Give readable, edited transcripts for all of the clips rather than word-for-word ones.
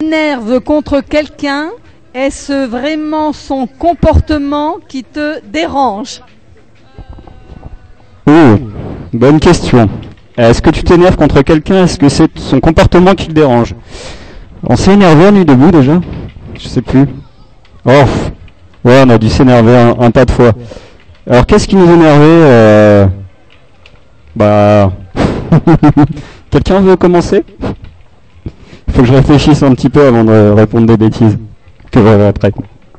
t'énerves contre quelqu'un, est-ce vraiment son comportement qui te dérange? Oh, bonne question. Est-ce que tu t'énerves contre quelqu'un? Est-ce que c'est son comportement qui te dérange? On s'est énervé à Nuit debout déjà? Je sais plus. Oh, ouais, on a dû s'énerver un tas de fois. Alors qu'est-ce qui nous énervait? Bah... Quelqu'un veut commencer? Il faut que je réfléchisse un petit peu avant de répondre des bêtises que je verrai après.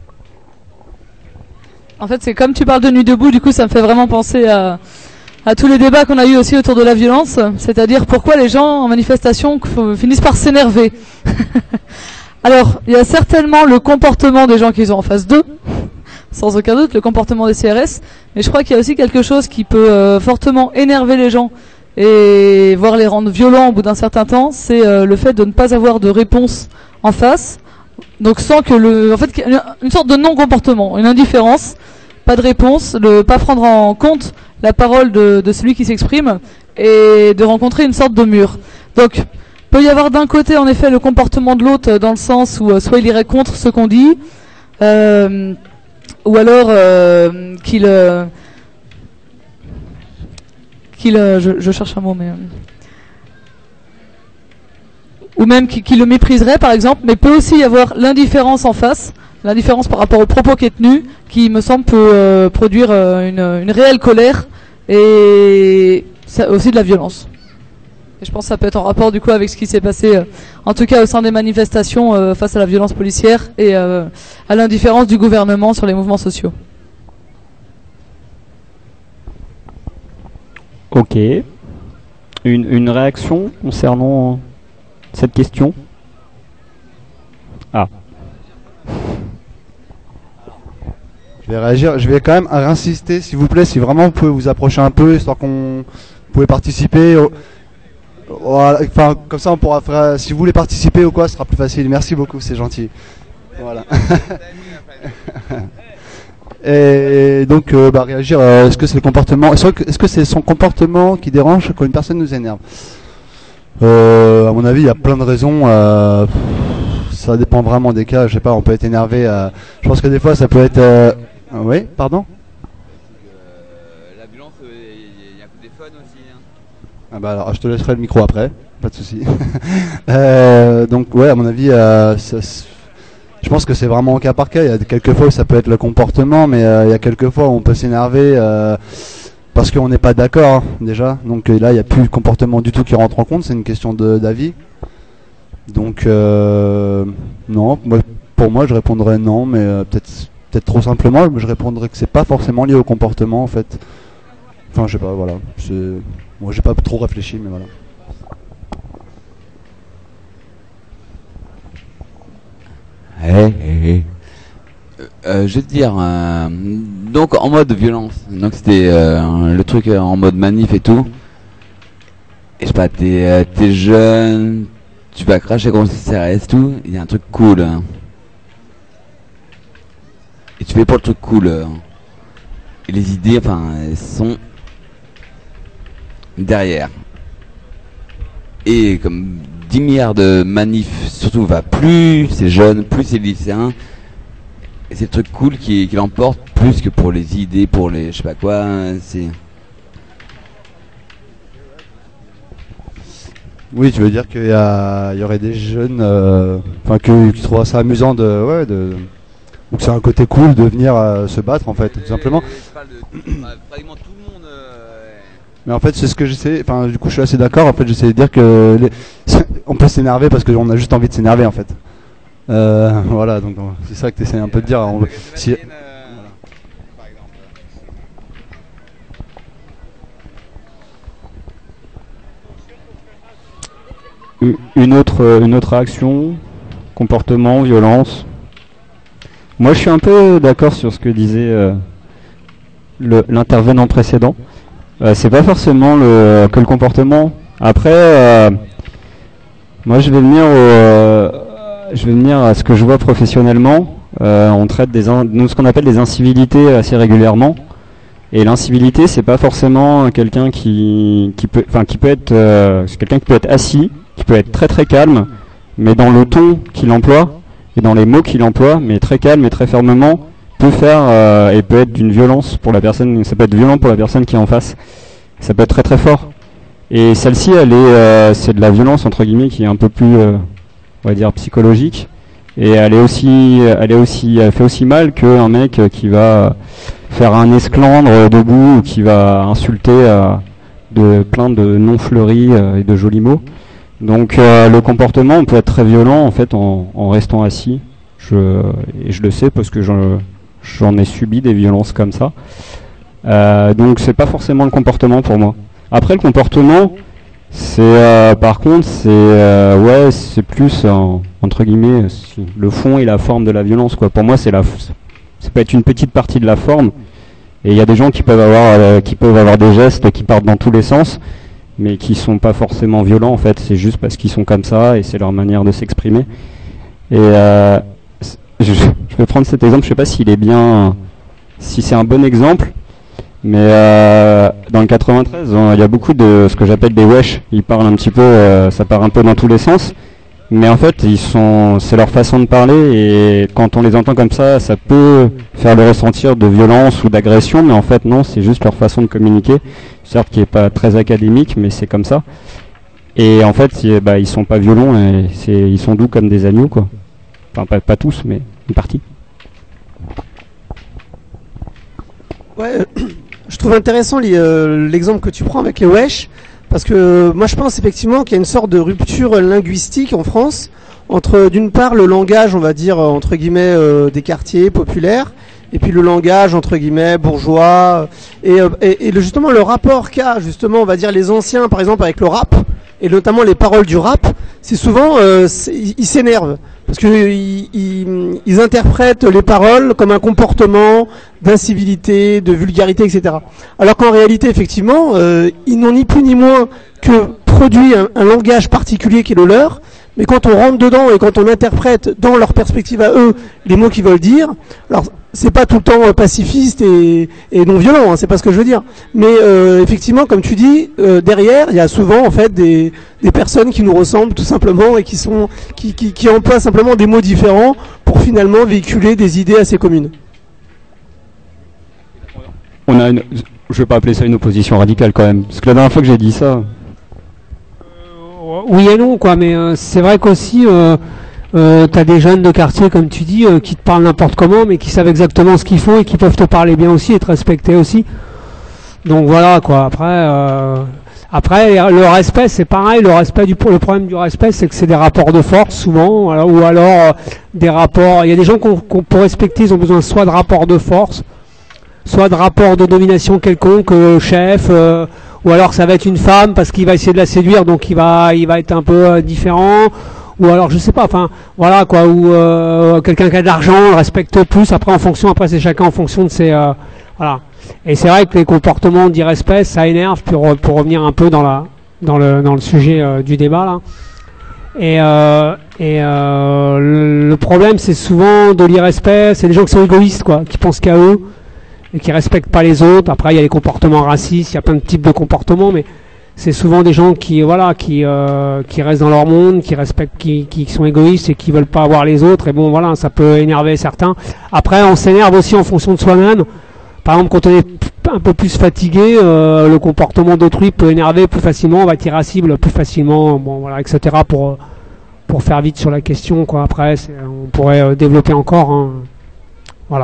En fait, c'est comme tu parles de Nuit debout, du coup ça me fait vraiment penser à tous les débats qu'on a eu aussi autour de la violence, c'est-à-dire pourquoi les gens en manifestation finissent par s'énerver. Alors, il y a certainement le comportement des gens qu'ils ont en face d'eux, sans aucun doute, le comportement des CRS, mais je crois qu'il y a aussi quelque chose qui peut fortement énerver les gens et voire les rendre violents au bout d'un certain temps, c'est le fait de ne pas avoir de réponse en face, donc sans que en fait, une sorte de non-comportement, une indifférence, pas de réponse, pas prendre en compte la parole de celui qui s'exprime et de rencontrer une sorte de mur. Donc, peut y avoir d'un côté en effet le comportement de l'autre dans le sens où soit il irait contre ce qu'on dit, ou alors je cherche un mot, mais ou même qu'il le mépriserait par exemple, mais peut aussi y avoir l'indifférence en face, l'indifférence par rapport aux propos qui est tenu, qui me semble peut produire une réelle colère et aussi de la violence. Et je pense que ça peut être en rapport du coup avec ce qui s'est passé, en tout cas au sein des manifestations face à la violence policière et à l'indifférence du gouvernement sur les mouvements sociaux. Ok. Une réaction concernant cette question? Ah. Je vais réagir, je vais quand même insister s'il vous plaît, si vraiment vous pouvez vous approcher un peu, histoire qu'on pouvait participer. Voilà, enfin, comme ça on pourra faire, si vous voulez participer ou quoi, ce sera plus facile. Merci beaucoup, c'est gentil. Voilà. Et donc réagir, est-ce que c'est le comportement, est-ce que c'est son comportement qui dérange quand une personne nous énerve? À mon avis, il y a plein de raisons. Ça dépend vraiment des cas. Je sais pas, on peut être énervé. Je pense que des fois, ça peut être. Oui, pardon. La violence, il y a un coup des fun aussi. Hein. Ah bah alors, je te laisserai le micro après, pas de souci. Donc ouais, à mon avis, je pense que c'est vraiment au cas par cas. Il y a quelques fois où ça peut être le comportement, mais il y a quelques fois où on peut s'énerver. Parce qu'on n'est pas d'accord hein, déjà, donc là il n'y a plus le comportement du tout qui rentre en compte, c'est une question d'avis. Donc non, pour moi je répondrais non, mais peut-être trop simplement, je répondrais que c'est pas forcément lié au comportement en fait. Enfin je sais pas, voilà. Moi j'ai pas trop réfléchi, mais voilà. Je vais te dire, donc en mode violence, donc c'était le truc en mode manif et tout. Et je sais pas, t'es jeune, tu vas cracher contre le CRS tout, il y a un truc cool. Hein. Et tu fais pour le truc cool. Et les idées, enfin, elles sont derrière. Et comme 10 milliards de manifs, surtout, plus c'est jeune, plus c'est lycéen. Et c'est le truc cool qui l'emporte plus que pour les idées, pour les je sais pas quoi. C'est. Oui, tu veux dire qu'il y aurait des jeunes, qui trouvent ça amusant donc c'est un côté cool de venir se battre en fait, tout simplement. Je parle de pratiquement tout le monde. Mais en fait, c'est ce que j'essaie. Enfin, du coup, je suis assez d'accord. En fait, j'essaie de dire que on peut s'énerver parce qu'on a juste envie de s'énerver en fait. Voilà, donc c'est ça que tu essaies un peu de dire. Une autre action, comportement, violence. Moi, je suis un peu d'accord sur ce que disait l'intervenant précédent. C'est pas forcément que le comportement. Après, moi, je vais venir à ce que je vois professionnellement. On traite ce qu'on appelle des incivilités assez régulièrement. Et l'incivilité, c'est pas forcément quelqu'un qui peut être, c'est quelqu'un qui peut être assis, qui peut être très très calme, mais dans le ton qu'il emploie et dans les mots qu'il emploie, mais très calme et très fermement, peut faire et peut être d'une violence pour la personne. Ça peut être violent pour la personne qui est en face. Ça peut être très très fort. Et celle-ci, c'est de la violence entre guillemets qui est un peu plus, on va dire, psychologique. Et elle fait aussi mal qu'un mec qui va faire un esclandre debout ou qui va insulter de plein de noms fleuris et de jolis mots. Donc le comportement, on peut être très violent en fait en restant assis. Et je le sais parce que j'en ai subi des violences comme ça. Donc c'est pas forcément le comportement pour moi. Après le comportement, c'est par contre c'est plus entre guillemets le fond et la forme de la violence quoi. Pour moi ça peut être une petite partie de la forme. Et il y a des gens qui peuvent avoir des gestes qui partent dans tous les sens, mais qui sont pas forcément violents en fait. C'est juste parce qu'ils sont comme ça et c'est leur manière de s'exprimer. Et je vais prendre cet exemple. Je sais pas si c'est un bon exemple. Mais dans le 93, il y a beaucoup de ce que j'appelle des wesh. Ils parlent un petit peu, ça part un peu dans tous les sens. Mais en fait, c'est leur façon de parler et quand on les entend comme ça peut faire le ressentir de violence ou d'agression. Mais en fait, non, c'est juste leur façon de communiquer. Certes, qui est pas très académique, mais c'est comme ça. Et en fait, ils sont pas violents et ils sont doux comme des agneaux, quoi. Enfin, pas tous, mais une partie. Ouais. Je trouve intéressant l'exemple que tu prends avec les wesh, parce que moi je pense effectivement qu'il y a une sorte de rupture linguistique en France entre d'une part le langage, on va dire entre guillemets des quartiers populaires, et puis le langage entre guillemets bourgeois, et justement le rapport qu'a justement on va dire les anciens par exemple avec le rap, et notamment les paroles du rap, c'est souvent ils s'énervent. Parce qu'ils interprètent les paroles comme un comportement d'incivilité, de vulgarité, etc. Alors qu'en réalité, effectivement, ils n'ont ni plus ni moins que produit un langage particulier qui est le leur. Mais quand on rentre dedans et quand on interprète dans leur perspective à eux les mots qu'ils veulent dire, alors c'est pas tout le temps pacifiste et non violent, hein, c'est pas ce que je veux dire. Mais effectivement, comme tu dis, derrière, il y a souvent en fait des personnes qui nous ressemblent tout simplement et qui emploient simplement des mots différents pour finalement véhiculer des idées assez communes. Je vais pas appeler ça une opposition radicale quand même, parce que la dernière fois que j'ai dit ça. Oui et non quoi, mais c'est vrai qu'aussi t'as des jeunes de quartier comme tu dis qui te parlent n'importe comment mais qui savent exactement ce qu'ils font et qui peuvent te parler bien aussi et te respecter aussi. Donc voilà quoi. Après le respect c'est pareil, le problème du respect c'est que c'est des rapports de force souvent, ou alors des rapports. Il y a des gens qu'on pour respecter ils ont besoin soit de rapports de force, soit de rapports de domination quelconque, chef. Ou alors ça va être une femme parce qu'il va essayer de la séduire donc il va être un peu différent, ou alors je sais pas, enfin voilà quoi, ou quelqu'un qui a de l'argent on le respecte plus, après c'est chacun en fonction de ses voilà. Et c'est vrai que les comportements d'irrespect ça énerve pour revenir un peu dans le sujet du débat là. Le problème c'est souvent de l'irrespect, c'est des gens qui sont égoïstes quoi, qui pensent qu'à eux et qui respectent pas les autres. Après il y a les comportements racistes, il y a plein de types de comportements, mais c'est souvent des gens qui restent dans leur monde, qui sont égoïstes et qui veulent pas avoir les autres, et bon voilà, ça peut énerver certains. Après on s'énerve aussi en fonction de soi-même. Par exemple quand on est un peu plus fatigué, le comportement d'autrui peut énerver plus facilement, on va être irascible plus facilement, bon voilà, etc. pour faire vite sur la question quoi. Après on pourrait développer encore hein. Voilà.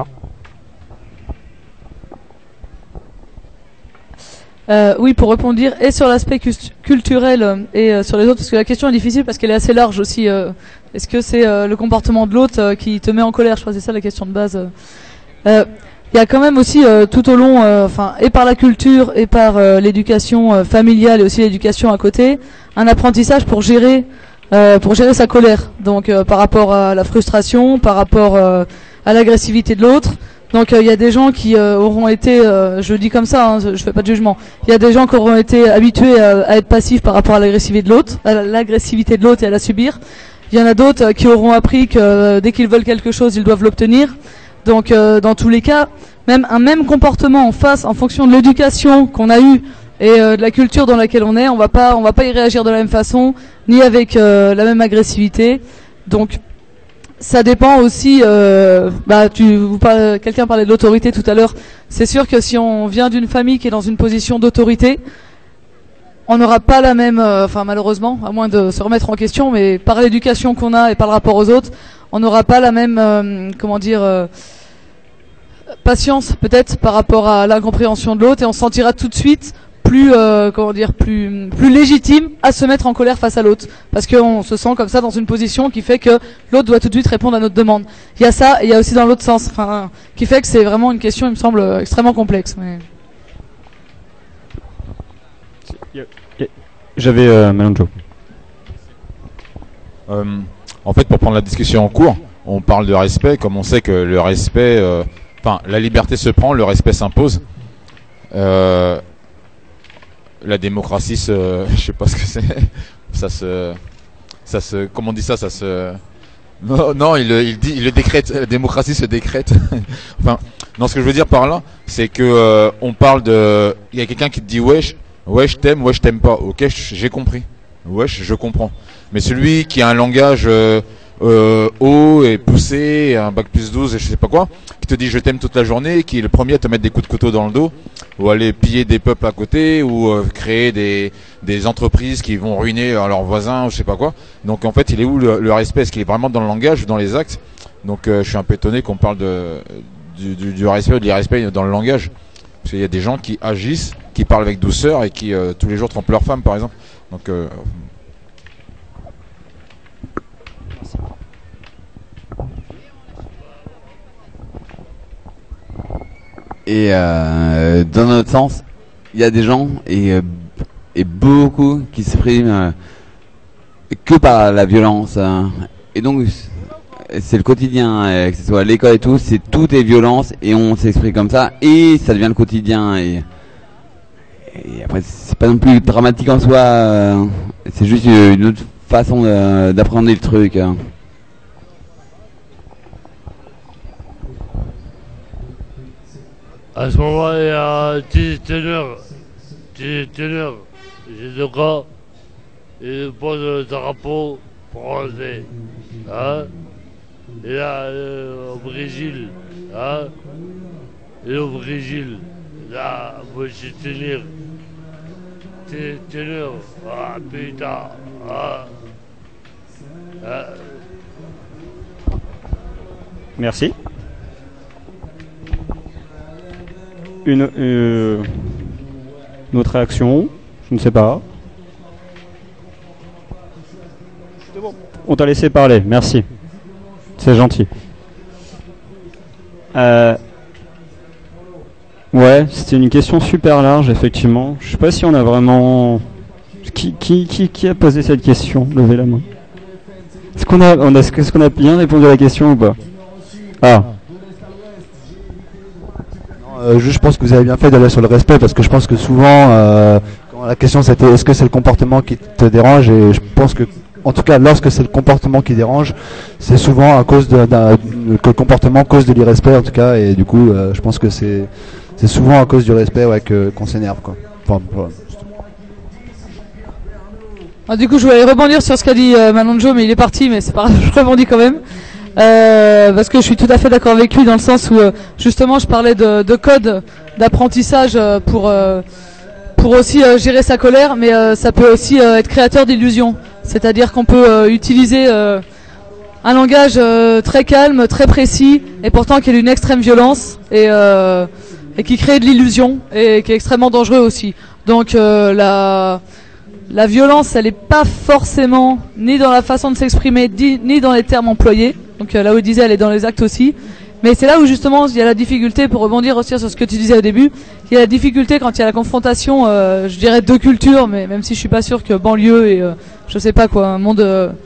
Oui, pour répondre et sur l'aspect culturel et sur les autres, parce que la question est difficile parce qu'elle est assez large aussi. Est-ce que c'est le comportement de l'autre qui te met en colère? Je crois que c'est ça la question de base. Il y a quand même aussi tout au long, et par la culture et par l'éducation familiale et aussi l'éducation à côté, un apprentissage pour gérer sa colère. Donc par rapport à la frustration, par rapport à l'agressivité de l'autre. Donc il y a des gens qui auront été, je le dis comme ça, hein, je fais pas de jugement. Il y a des gens qui auront été habitués à être passifs par rapport à l'agressivité de l'autre, et à la subir. Il y en a d'autres qui auront appris que dès qu'ils veulent quelque chose, ils doivent l'obtenir. Donc dans tous les cas, même un même comportement en fonction de l'éducation qu'on a eue et de la culture dans laquelle on est. On va pas y réagir de la même façon, ni avec la même agressivité. Donc ça dépend aussi. Quelqu'un parlait de l'autorité tout à l'heure. C'est sûr que si on vient d'une famille qui est dans une position d'autorité, on n'aura pas la même, malheureusement, à moins de se remettre en question, mais par l'éducation qu'on a et par le rapport aux autres, on n'aura pas la même, patience peut-être par rapport à l'incompréhension de l'autre, et on se sentira tout de suite plus légitime à se mettre en colère face à l'autre, parce qu'on se sent comme ça dans une position qui fait que l'autre doit tout de suite répondre à notre demande. Il y a ça, et il y a aussi dans l'autre sens, qui fait que c'est vraiment une question, il me semble, extrêmement complexe. Mais... J'avais Malandro. En fait, pour prendre la discussion en cours, on parle de respect, comme on sait que le respect, la liberté se prend, le respect s'impose. La démocratie je sais pas ce que c'est. Comment on dit ça se. Non, il le décrète. La démocratie se décrète. Non, ce que je veux dire par là, c'est que on parle de. Il y a quelqu'un qui te dit wesh, t'aime, wesh, t'aime pas. Ok, j'ai compris. Wesh, je comprends. Mais celui qui a un langage haut et poussé, un bac plus 12 et je sais pas quoi, qui te dit je t'aime toute la journée, qui est le premier à te mettre des coups de couteau dans le dos, ou aller piller des peuples à côté, ou créer des entreprises qui vont ruiner leurs voisins, ou je sais pas quoi. Donc en fait, il est où le respect? Est-ce qu'il est vraiment dans le langage ou dans les actes? Donc je suis un peu étonné qu'on parle du respect ou de l'irrespect dans le langage. Parce qu'il y a des gens qui agissent, qui parlent avec douceur et qui tous les jours trompent leur femme, par exemple. Donc et dans notre sens, il y a des gens et beaucoup qui s'expriment que par la violence. Et donc c'est le quotidien, que ce soit à l'école et tout, tout est violence et on s'exprime comme ça et ça devient le quotidien. Et après c'est pas non plus dramatique en soi, c'est juste une autre façon d'appréhender le truc. À ce moment-là, il y a un petit teneur, j'ai deux gars, il pose le drapeau français, hein. Et là, au Brésil, hein. Et au Brésil, là, moi je suis teneur, ah putain, hein. Merci. Une autre réaction? Je ne sais pas. On t'a laissé parler, merci. C'est gentil. Ouais, c'était une question super large, effectivement. Je sais pas si on a vraiment... Qui a posé cette question? Levez la main. Est-ce qu'on a bien répondu à la question ou pas? Ah. Je pense que vous avez bien fait d'aller sur le respect, parce que je pense que souvent, quand la question c'était est-ce que c'est le comportement qui te dérange, et je pense que, en tout cas, lorsque c'est le comportement qui dérange, c'est souvent à cause que le comportement cause de l'irrespect, en tout cas, et du coup, je pense que c'est souvent à cause du respect, ouais, qu'on s'énerve, quoi. Enfin, voilà. Du coup, je voulais rebondir sur ce qu'a dit Manon-Jo, mais il est parti, mais c'est pas grave, je rebondis quand même. Parce que je suis tout à fait d'accord avec lui dans le sens où justement je parlais de code d'apprentissage pour aussi gérer sa colère, mais ça peut aussi être créateur d'illusions. C'est-à-dire qu'on peut utiliser un langage très calme, très précis, et pourtant qui est d'une extrême violence et qui crée de l'illusion et qui est extrêmement dangereux aussi. Donc la violence, elle n'est pas forcément ni dans la façon de s'exprimer, ni dans les termes employés. Donc là où il disait, elle est dans les actes aussi. Mais c'est là où justement il y a la difficulté, pour rebondir aussi sur ce que tu disais au début, il y a la difficulté quand il y a la confrontation, je dirais, de cultures, mais même si je suis pas sûr que banlieue et je sais pas quoi, un monde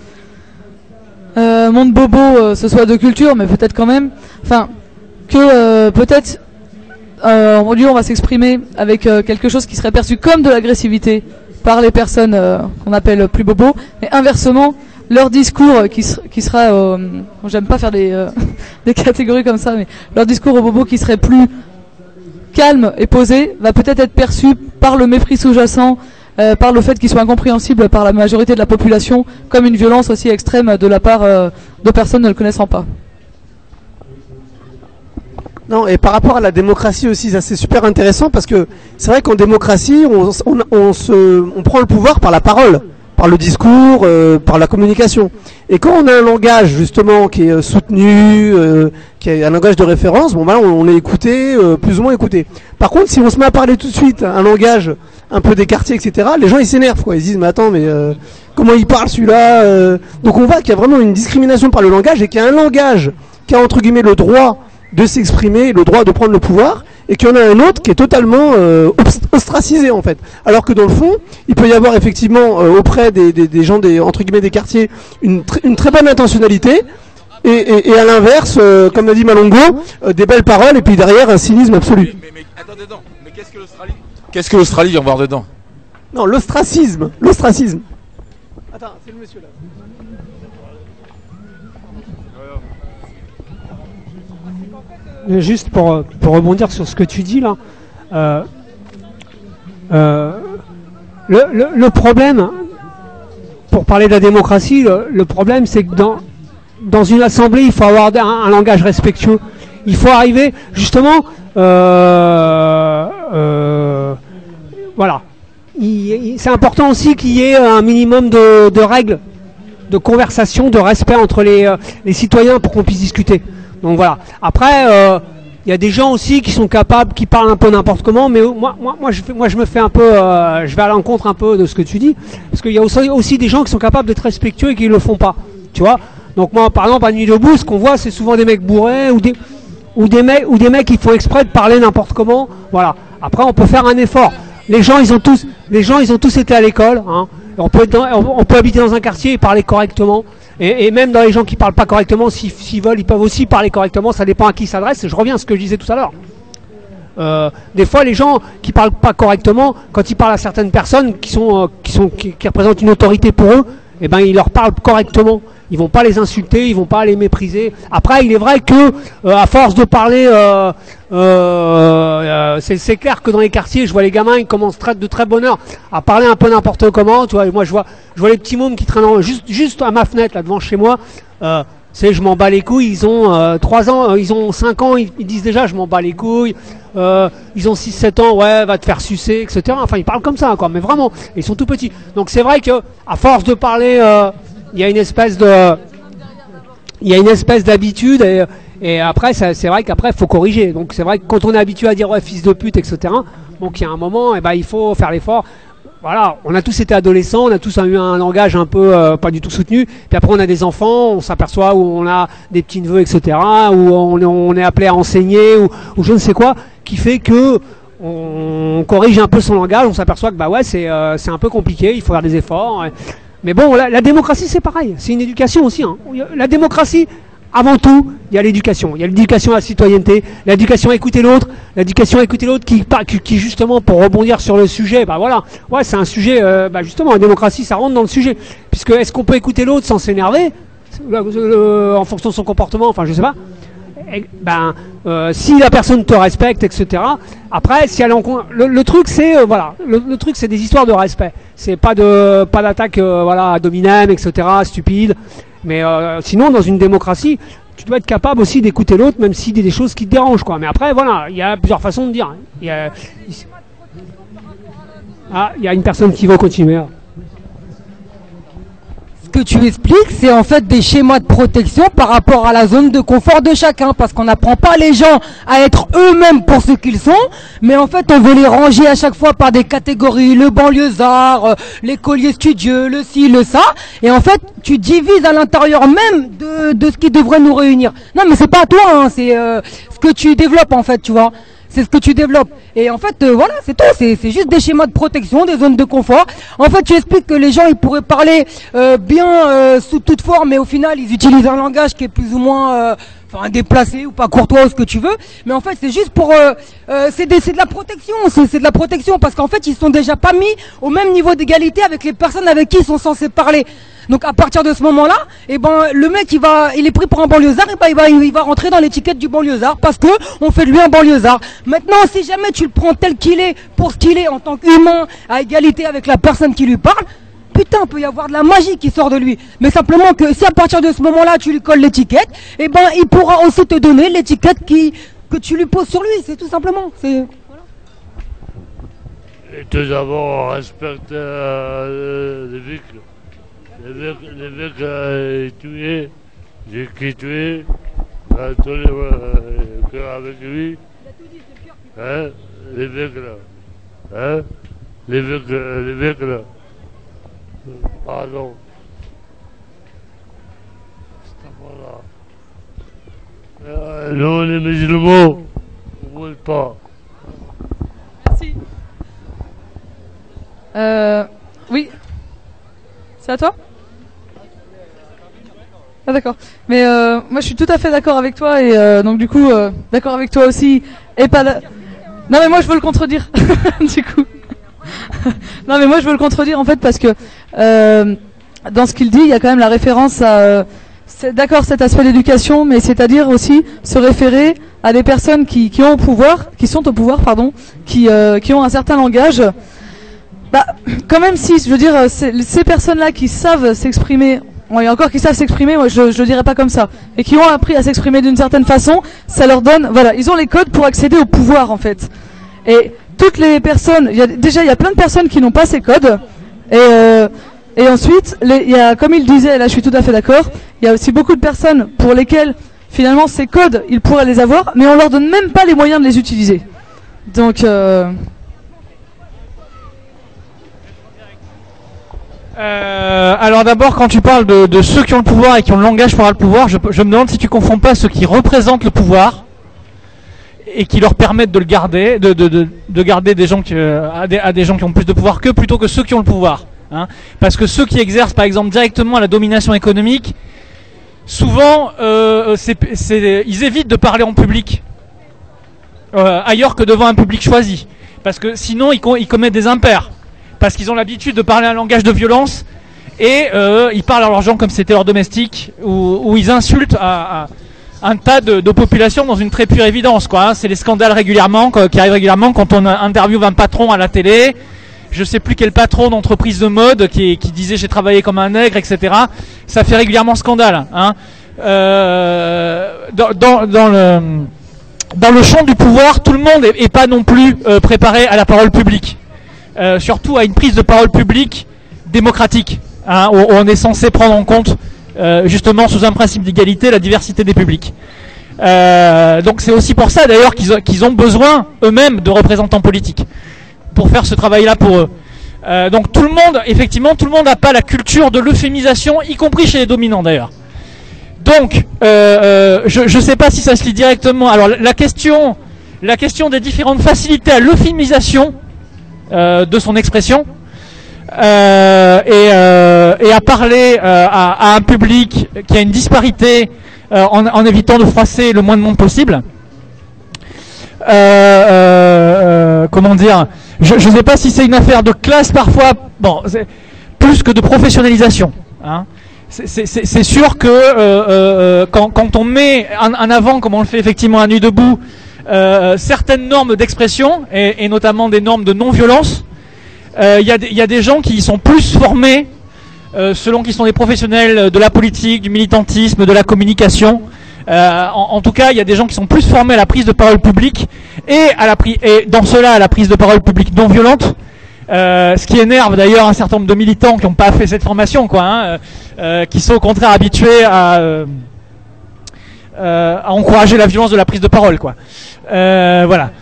bobo, ce soit de culture, mais peut-être quand même. Enfin, que peut-être en lieu on va s'exprimer avec quelque chose qui serait perçu comme de l'agressivité par les personnes qu'on appelle plus bobos, mais inversement, leur discours qui sera, j'aime pas faire des catégories comme ça, mais leur discours aux bobos qui serait plus calme et posé va peut-être être perçu par le mépris sous-jacent, par le fait qu'il soit incompréhensible par la majorité de la population, comme une violence aussi extrême de la part de personnes ne le connaissant pas. Non, et par rapport à la démocratie aussi, ça c'est super intéressant parce que c'est vrai qu'en démocratie, on prend le pouvoir par la parole, par le discours, par la communication. Et quand on a un langage justement qui est soutenu, qui est un langage de référence, bon ben on est écouté, plus ou moins écouté. Par contre, si on se met à parler tout de suite un langage un peu des quartiers, etc., les gens ils s'énervent quoi. Ils se disent mais attends, mais comment il parle celui-là Donc on voit qu'il y a vraiment une discrimination par le langage et qu'il y a un langage qui a entre guillemets le droit de s'exprimer, le droit de prendre le pouvoir, et qu'il y en a un autre qui est totalement ostracisé en fait. Alors que dans le fond, il peut y avoir effectivement auprès des gens entre guillemets des quartiers une très bonne intentionnalité, et à l'inverse, comme l'a dit Malongo, des belles paroles et puis derrière un cynisme absolu. Mais attends dedans, mais qu'est-ce que l'Australie? Qu'est-ce que l'Australie vient voir dedans? Non, l'ostracisme. Attends, c'est le monsieur là. Juste pour rebondir sur ce que tu dis là, le problème, pour parler de la démocratie, le problème c'est que dans une assemblée il faut avoir un langage respectueux. Il faut arriver justement, voilà. C'est important aussi qu'il y ait un minimum de règles, de conversation, de respect entre les citoyens pour qu'on puisse discuter. Donc voilà. Après, il y a des gens aussi qui sont capables, qui parlent un peu n'importe comment, mais moi je me fais un peu, je vais à l'encontre un peu de ce que tu dis, parce qu'il y a aussi des gens qui sont capables d'être respectueux et qui le font pas. Tu vois. Donc moi, par exemple, à Nuit debout, ce qu'on voit, c'est souvent des mecs bourrés ou des mecs qui font exprès de parler n'importe comment. Voilà. Après, on peut faire un effort. Les gens, ils ont tous été à l'école. Hein. On peut habiter dans un quartier et parler correctement. Et même dans les gens qui parlent pas correctement, s'ils veulent, ils peuvent aussi parler correctement. Ça dépend à qui ils s'adressent. Je reviens à ce que je disais tout à l'heure. Des fois, les gens qui parlent pas correctement, quand ils parlent à certaines personnes qui représentent une autorité pour eux, eh ben ils leur parlent correctement. Ils vont pas les insulter, ils vont pas les mépriser. Après, il est vrai que à force de parler, c'est clair que dans les quartiers, je vois les gamins, ils commencent de très bonne heure à parler un peu n'importe comment. Tu vois, moi je vois les petits mômes qui traînent juste à ma fenêtre là devant chez moi. Je m'en bats les couilles. Ils ont 3 ans, ils ont 5 ans, ils disent déjà je m'en bats les couilles. Ils ont 6-7 ans, ouais, va te faire sucer, etc. Enfin, ils parlent comme ça, quoi. Mais vraiment, ils sont tout petits. Donc c'est vrai que à force de parler, il y a une espèce d'habitude et après c'est vrai qu'après faut corriger. Donc c'est vrai que quand on est habitué à dire ouais fils de pute, etc. Donc il y a un moment, il faut faire l'effort. Voilà, on a tous été adolescents, on a tous eu un langage un peu pas du tout soutenu. Puis après on a des enfants, on s'aperçoit où on a des petits neveux, etc. Où on est appelé à enseigner ou je ne sais quoi, qui fait que on corrige un peu son langage. On s'aperçoit que c'est un peu compliqué, il faut faire des efforts. Mais bon, la démocratie c'est pareil, c'est une éducation aussi. Hein. La démocratie, avant tout, il y a l'éducation. Il y a l'éducation à la citoyenneté, l'éducation à écouter l'autre, qui justement, pour rebondir sur le sujet, c'est un sujet, justement, la démocratie, ça rentre dans le sujet. Puisque est-ce qu'on peut écouter l'autre sans s'énerver, en fonction de son comportement, enfin je sais pas. Si la personne te respecte, etc. Après, si elle le truc c'est le truc c'est des histoires de respect. C'est pas d'attaque ad hominem, etc. stupide. Mais sinon, dans une démocratie, tu dois être capable aussi d'écouter l'autre, même s'il y a des choses qui te dérangent, quoi. Mais après, voilà, il y a plusieurs façons de dire. Il y a une personne qui veut continuer. Ce que tu expliques, c'est en fait des schémas de protection par rapport à la zone de confort de chacun, parce qu'on n'apprend pas les gens à être eux-mêmes pour ce qu'ils sont, mais en fait on veut les ranger à chaque fois par des catégories, le banlieusard, l'écolier studieux, le ci, le ça, et en fait tu divises à l'intérieur même de ce qui devrait nous réunir. Non mais c'est pas toi, hein, c'est ce que tu développes en fait, tu vois. C'est ce que tu développes. Et en fait, voilà, c'est tout. C'est juste des schémas de protection, des zones de confort. En fait, tu expliques que les gens, ils pourraient parler bien sous toute forme, mais au final, ils utilisent un langage qui est plus ou moins déplacé ou pas courtois ou ce que tu veux. Mais en fait, c'est juste pour... c'est de la protection. C'est de la protection parce qu'en fait, ils sont déjà pas mis au même niveau d'égalité avec les personnes avec qui ils sont censés parler. Donc à partir de ce moment-là, le mec il est pris pour un banlieusard, il va rentrer dans l'étiquette du banlieusard parce que on fait de lui un banlieusard. Maintenant, si jamais tu le prends tel qu'il est, pour ce qu'il est en tant qu'humain, à égalité avec la personne qui lui parle, putain, peut y avoir de la magie qui sort de lui. Mais simplement que si à partir de ce moment-là tu lui colles l'étiquette, il pourra aussi te donner l'étiquette que tu lui poses sur lui. C'est tout simplement. C'est Et tout d'abord, on respecte les véhicules. Les mecs tués, j'ai qui tué, tous les avec lui. Hein, les mecs là. Hein, les mecs là. Pardon. Voilà. Nous, les musulmans, on ne vole pas. Merci. Oui. C'est à toi? Ah d'accord. Mais moi je suis tout à fait d'accord avec toi et donc du coup d'accord avec toi aussi et pas Non mais moi je veux le contredire du coup. Non mais moi je veux le contredire en fait parce que dans ce qu'il dit il y a quand même la référence à d'accord cet aspect d'éducation mais c'est-à-dire aussi se référer à des personnes qui sont au pouvoir qui ont un certain langage. Bah, quand même si, je veux dire, ces personnes-là qui savent s'exprimer, il y a encore qui savent s'exprimer, moi je le dirais pas comme ça, et qui ont appris à s'exprimer d'une certaine façon, ça leur donne, voilà, ils ont les codes pour accéder au pouvoir en fait. Et toutes les personnes, il y a plein de personnes qui n'ont pas ces codes, et ensuite, comme il disait, là je suis tout à fait d'accord, il y a aussi beaucoup de personnes pour lesquelles finalement ces codes, ils pourraient les avoir, mais on leur donne même pas les moyens de les utiliser. Donc... alors d'abord, quand tu parles de ceux qui ont le pouvoir et qui ont le langage pour avoir le pouvoir, je me demande si tu confonds pas ceux qui représentent le pouvoir et qui leur permettent de le garder, de garder des gens à des gens qui ont plus de pouvoir qu'eux, plutôt que ceux qui ont le pouvoir. Hein. Parce que ceux qui exercent par exemple directement la domination économique, souvent ils évitent de parler en public ailleurs que devant un public choisi. Parce que sinon ils commettent des impairs. Parce qu'ils ont l'habitude de parler un langage de violence et ils parlent à leurs gens comme si c'était leur domestique ou ils insultent à un tas de populations dans une très pure évidence, quoi. Hein. C'est les scandales régulièrement qui arrivent régulièrement quand on interviewe un patron à la télé. Je sais plus quel patron d'entreprise de mode qui disait j'ai travaillé comme un nègre, etc. Ça fait régulièrement scandale. Hein. Dans le champ du pouvoir, tout le monde est pas non plus préparé à la parole publique. Surtout à une prise de parole publique démocratique, hein, où on est censé prendre en compte justement sous un principe d'égalité la diversité des publics. Donc c'est aussi pour ça d'ailleurs qu'ils ont besoin eux-mêmes de représentants politiques pour faire ce travail-là pour eux. Donc tout le monde n'a pas la culture de l'euphémisation, y compris chez les dominants d'ailleurs. Donc je sais pas si ça se lit directement. Alors la question des différentes facilités à l'euphémisation de son expression et à parler à un public qui a une disparité en évitant de froisser le moins de monde possible. Comment dire, je ne sais pas si c'est une affaire de classe parfois, bon, plus que de professionnalisation. Hein. C'est sûr que quand on met en avant, comme on le fait effectivement à Nuit debout, certaines normes d'expression et notamment des normes de non-violence, il y a des gens qui sont plus formés selon qu'ils sont des professionnels de la politique, du militantisme, de la communication. En tout cas, il y a des gens qui sont plus formés à la prise de parole publique et dans cela à la prise de parole publique non violente. Ce qui énerve d'ailleurs un certain nombre de militants qui n'ont pas fait cette formation, quoi, hein, qui sont au contraire habitués à encourager la violence de la prise de parole, quoi. Voilà.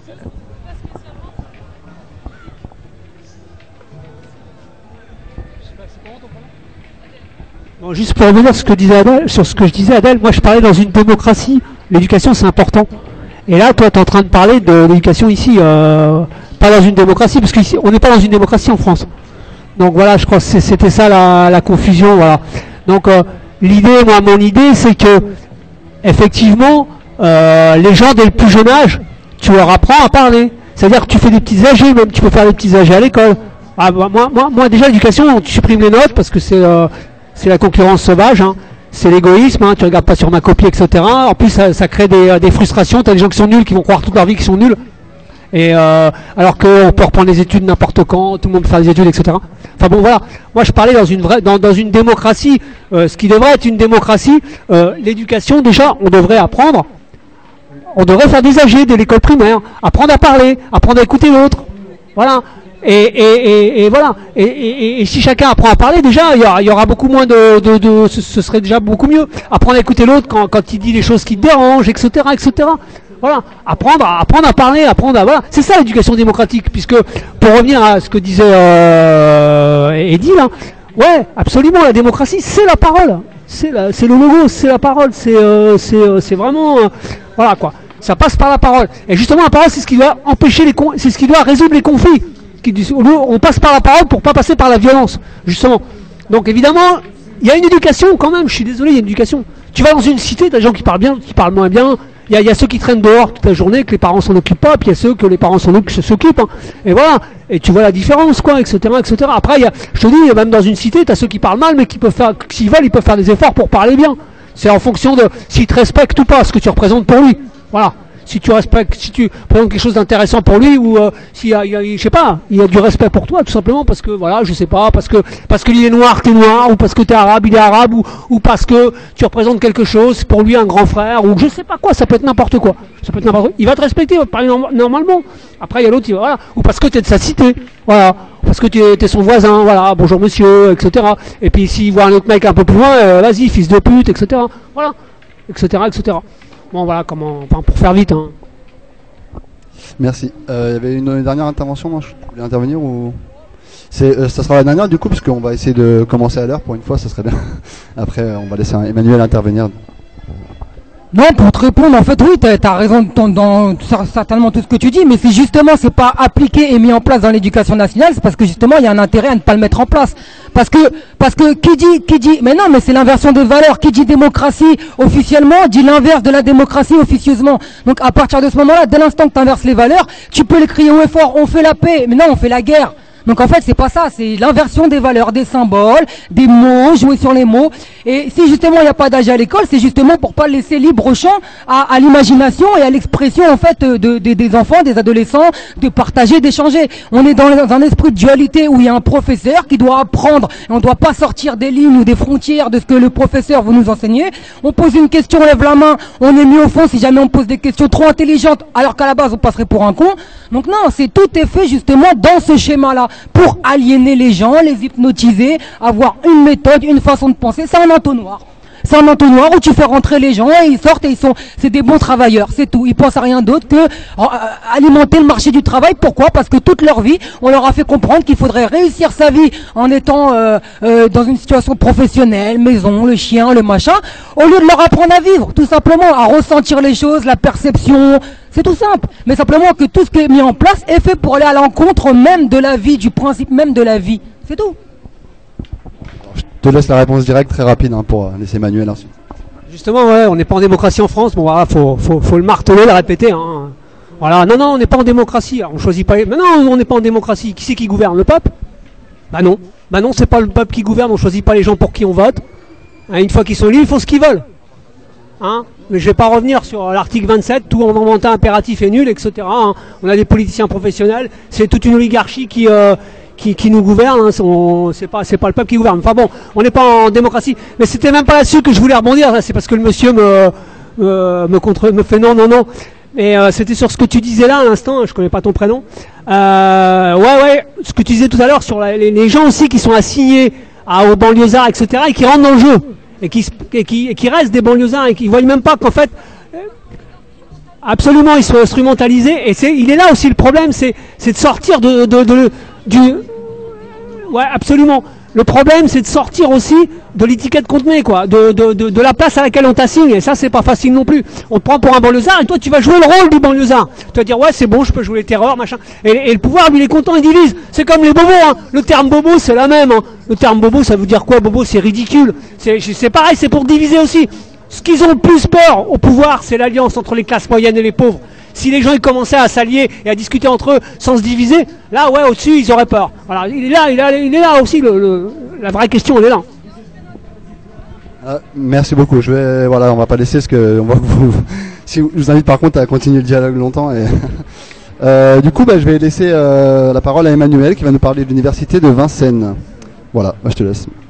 Bon, juste pour revenir sur ce que je disais Adèle, moi je parlais dans une démocratie, l'éducation c'est important. Et là, toi, tu es en train de parler de l'éducation ici, pas dans une démocratie, parce qu'ici, on n'est pas dans une démocratie en France. Donc voilà, je crois que c'était ça la confusion, voilà. Donc l'idée, mon idée, c'est que effectivement, les gens dès le plus jeune âge, tu leur apprends à parler. C'est-à-dire que tu fais des petits AG, même tu peux faire des petits AG à l'école. Ah, moi déjà l'éducation, tu supprimes les notes parce que c'est la concurrence sauvage, hein. C'est l'égoïsme, hein. Tu regardes pas sur ma copie, etc. En plus ça crée des frustrations. T'as des gens qui sont nuls, qui vont croire toute leur vie qu'ils sont nuls. Et alors qu'on peut reprendre les études n'importe quand, tout le monde peut faire des études, etc. Enfin bon voilà, moi je parlais dans une démocratie, ce qui devrait être une démocratie, l'éducation déjà, on devrait apprendre, on devrait faire des AG dès l'école primaire, apprendre à parler, apprendre à écouter l'autre, voilà. Et voilà. Et si chacun apprend à parler, déjà, il y aura beaucoup moins ce serait déjà beaucoup mieux. Apprendre à écouter l'autre quand il dit les choses qui te dérangent, etc., etc. Voilà. Apprendre à parler, voilà. C'est ça l'éducation démocratique, puisque, pour revenir à ce que disait, Eddy, là, ouais, absolument, la démocratie, c'est la parole. C'est le logo, c'est la parole, c'est vraiment, voilà, quoi. Ça passe par la parole. Et justement, la parole, c'est ce qui doit c'est ce qui doit résoudre les conflits. On passe par la parole pour pas passer par la violence, justement. Donc évidemment, il y a une éducation quand même, je suis désolé, il y a une éducation. Tu vas dans une cité, t'as des gens qui parlent bien, qui parlent moins bien, il y a ceux qui traînent dehors toute la journée, que les parents s'en occupent pas, puis il y a ceux que les parents s'occupent, hein. Et voilà, et tu vois la différence, quoi, etc., etc. Après, je te dis, même dans une cité, t'as ceux qui parlent mal, mais qui peuvent faire, s'ils veulent, ils peuvent faire des efforts pour parler bien. C'est en fonction de s'ils te respectent ou pas, ce que tu représentes pour lui. Voilà. Si tu respectes, si tu présentes quelque chose d'intéressant pour lui, ou s'il y a, je sais pas, il y a du respect pour toi, tout simplement parce que voilà, je sais pas, parce que il est noir, t'es noir, ou parce que t'es arabe, il est arabe, ou parce que tu représentes quelque chose pour lui, un grand frère, ou je sais pas quoi, ça peut être n'importe quoi. Ça peut être n'importe quoi. Il va te respecter, il va te parler normalement. Après il y a l'autre, voilà, ou parce que t'es de sa cité, voilà, parce que t'es son voisin, voilà, bonjour monsieur, etc. Et puis s'il voit un autre mec un peu plus loin, vas-y, fils de pute, etc. Voilà, etc., etc. Bon voilà, pour faire vite, hein. Merci. Il y avait une dernière intervention, moi je voulais intervenir ou ça sera la dernière du coup, puisqu'on va essayer de commencer à l'heure pour une fois, ça serait bien. Après on va laisser Emmanuel intervenir. Non, pour te répondre, en fait, oui, t'as raison dans certainement tout ce que tu dis, mais c'est pas appliqué et mis en place dans l'éducation nationale, c'est parce que justement, il y a un intérêt à ne pas le mettre en place. Parce que qui dit, mais non, mais c'est l'inversion des valeurs. Qui dit démocratie officiellement, dit l'inverse de la démocratie officieusement. Donc, à partir de ce moment-là, dès l'instant que t'inverses les valeurs, tu peux les crier haut et fort, on fait la paix, mais non, on fait la guerre. Donc en fait c'est pas ça, c'est l'inversion des valeurs, des symboles, des mots, jouer sur les mots. Et si justement il n'y a pas d'âge à l'école, c'est justement pour pas laisser libre champ à l'imagination et à l'expression en fait des enfants, des adolescents, de partager, d'échanger. On est dans un esprit de dualité où il y a un professeur qui doit apprendre, et on doit pas sortir des lignes ou des frontières de ce que le professeur veut nous enseigner. On pose une question, on lève la main, on est mis au fond si jamais on pose des questions trop intelligentes alors qu'à la base on passerait pour un con. Donc non, tout est fait justement dans ce schéma-là, pour aliéner les gens, les hypnotiser, avoir une méthode, une façon de penser. C'est un entonnoir. C'est un entonnoir où tu fais rentrer les gens et ils sortent et c'est des bons travailleurs, c'est tout. Ils pensent à rien d'autre que alimenter le marché du travail. Pourquoi? Parce que toute leur vie, on leur a fait comprendre qu'il faudrait réussir sa vie en étant dans une situation professionnelle, maison, le chien, le machin, au lieu de leur apprendre à vivre, tout simplement, à ressentir les choses, la perception. C'est tout simple, mais simplement que tout ce qui est mis en place est fait pour aller à l'encontre même de la vie, du principe même de la vie. C'est tout. Je te laisse la réponse directe très rapide pour laisser Emmanuel ensuite. Justement, ouais, on n'est pas en démocratie en France. Bon, voilà, faut le marteler, le répéter. Hein. Voilà, non, on n'est pas en démocratie. On choisit pas. Mais non, on n'est pas en démocratie. Qui c'est qui gouverne? Le peuple? Bah non, c'est pas le peuple qui gouverne. On choisit pas les gens pour qui on vote. Hein, une fois qu'ils sont élus, ils font ce qu'ils veulent. Hein, mais je vais pas revenir sur l'article 27, tout en inventant impératif est nul, etc. Hein. On a des politiciens professionnels, c'est toute une oligarchie qui nous gouverne, hein. C'est pas le peuple qui gouverne. Enfin bon, on n'est pas en démocratie. Mais c'était même pas là-dessus que je voulais rebondir, c'est parce que le monsieur me fait non. Mais c'était sur ce que tu disais là à l'instant, je connais pas ton prénom. Ouais, ce que tu disais tout à l'heure sur les gens aussi qui sont assignés aux banlieusards, etc. et qui rentrent dans le jeu. Et qui restent des banlieusards et qui voient même pas qu'en fait, absolument, ils sont instrumentalisés. Et il est là aussi le problème, c'est de sortir du... Ouais, absolument. Le problème, c'est de sortir aussi de l'étiquette qu'on te met, quoi, de la place à laquelle on t'assigne, et ça, c'est pas facile non plus. On te prend pour un banlieusard, et toi, tu vas jouer le rôle du banlieusard. Tu vas dire, ouais, c'est bon, je peux jouer les terreurs, machin. Et le pouvoir, lui, il est content, il divise. C'est comme les bobos, hein. Le terme bobo, c'est la même, hein. Le terme bobo, ça veut dire quoi, bobo? C'est ridicule. C'est pareil, c'est pour diviser aussi. Ce qu'ils ont le plus peur au pouvoir, c'est l'alliance entre les classes moyennes et les pauvres. Si les gens ils commençaient à s'allier et à discuter entre eux sans se diviser, là ouais au-dessus ils auraient peur. Voilà, il est là aussi la vraie question, elle est là. Merci beaucoup. On va pas laisser parce que on voit que je vous invite par contre à continuer le dialogue longtemps et du coup je vais laisser la parole à Emmanuel qui va nous parler de l'université de Vincennes. Voilà, je te laisse.